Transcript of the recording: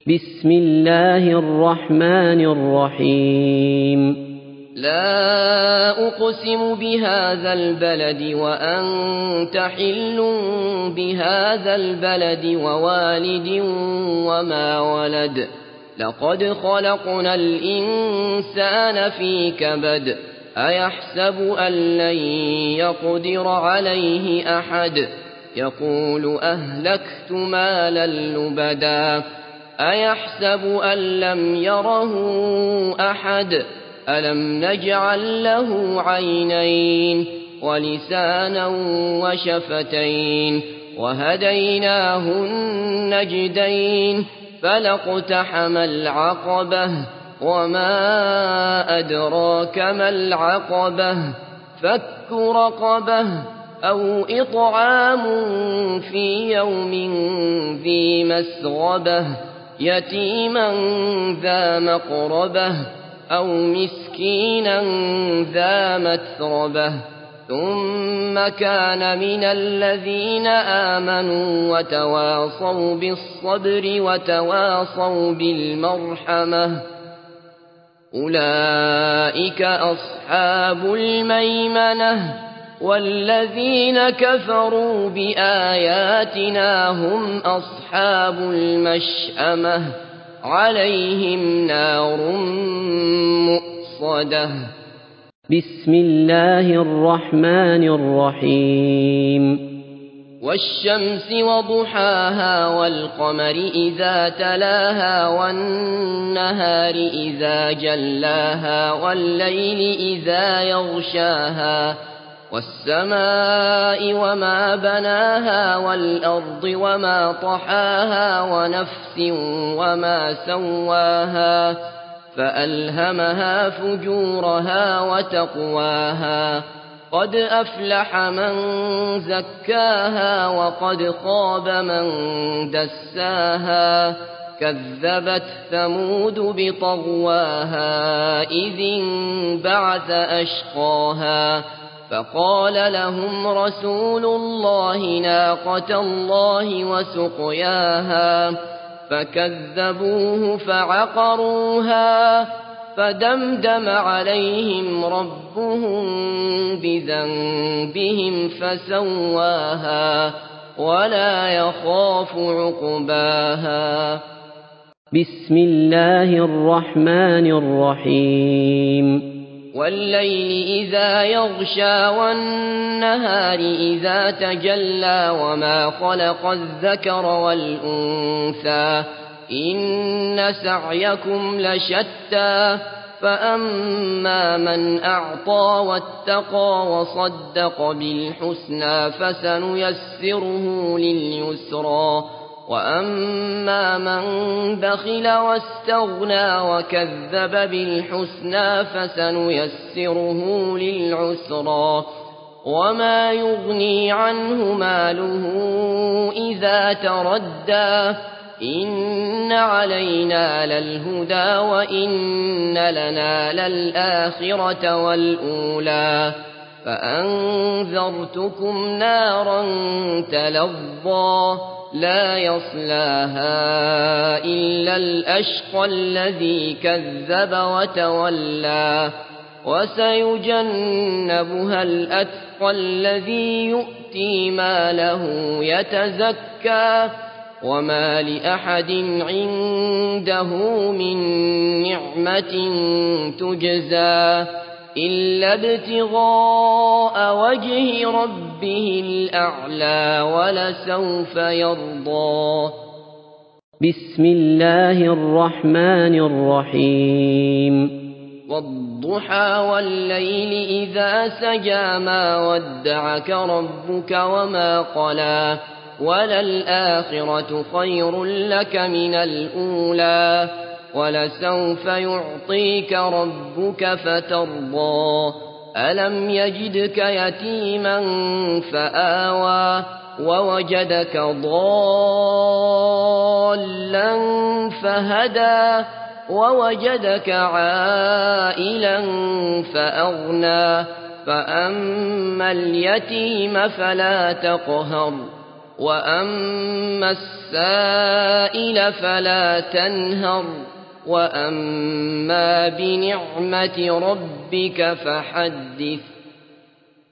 بسم الله الرحمن الرحيم لا أقسم بهذا البلد وأنت حل بهذا البلد ووالد وما ولد لقد خلقنا الإنسان في كبد أيحسب أن لن يقدر عليه أحد يقول أهلكت مالا لبدا أيحسب أن لم يره أحد ألم نجعل له عينين ولسانا وشفتين وهديناه النجدين فلاقتحم العقبة وما أدراك ما العقبة فك رقبة أو إطعام في يوم ذي مسغبة يتيما ذا مقربة أو مسكينا ذا متربة ثم كان من الذين آمنوا وتواصوا بالصبر وتواصوا بالمرحمة أولئك أصحاب الميمنة والذين كفروا بآياتنا هم أصحاب المشأمة عليهم نار مؤصدة بسم الله الرحمن الرحيم والشمس وضحاها والقمر إذا تلاها والنهار إذا جلاها والليل إذا يغشاها والسماء وما بناها والأرض وما طحاها ونفس وما سواها فألهمها فجورها وتقواها قد أفلح من زكاها وقد خاب من دساها كذبت ثمود بطغواها إذ انبعث أشقاها فقال لهم رسول الله ناقة الله وسقياها فكذبوه فعقروها فدمدم عليهم ربهم بذنبهم فسواها ولا يخاف عقباها بسم الله الرحمن الرحيم والليل إذا يغشى والنهار إذا تجلى وما خلق الذكر والأنثى إن سعيكم لشتى فأما من أعطى واتقى وصدق بالحسنى فسنيسره لليسرى وأما من بخل واستغنى وكذب بالحسنى فسنيسره للعسرى وما يغني عنه ماله إذا تردى إن علينا للهدى وإن لنا للآخرة والأولى فأنذرتكم نارا تلظى لا يصلاها إلا الأشقى الذي كذب وتولى وسيجنبها الأتقى الذي يؤتي ماله يتزكى وما لأحد عنده من نعمة تجزى إلا ابتغاء وجه ربه الأعلى ولسوف يرضى بسم الله الرحمن الرحيم والضحى والليل إذا سجى ما ودعك ربك وما قلى وللآخرة خير لك من الأولى ولسوف يعطيك ربك فترضى ألم يجدك يتيما فآوى ووجدك ضالا فهدى ووجدك عائلا فأغنى فأما اليتيم فلا تقهر وأما السائل فلا تنهر وأما بنعمة ربك فحدث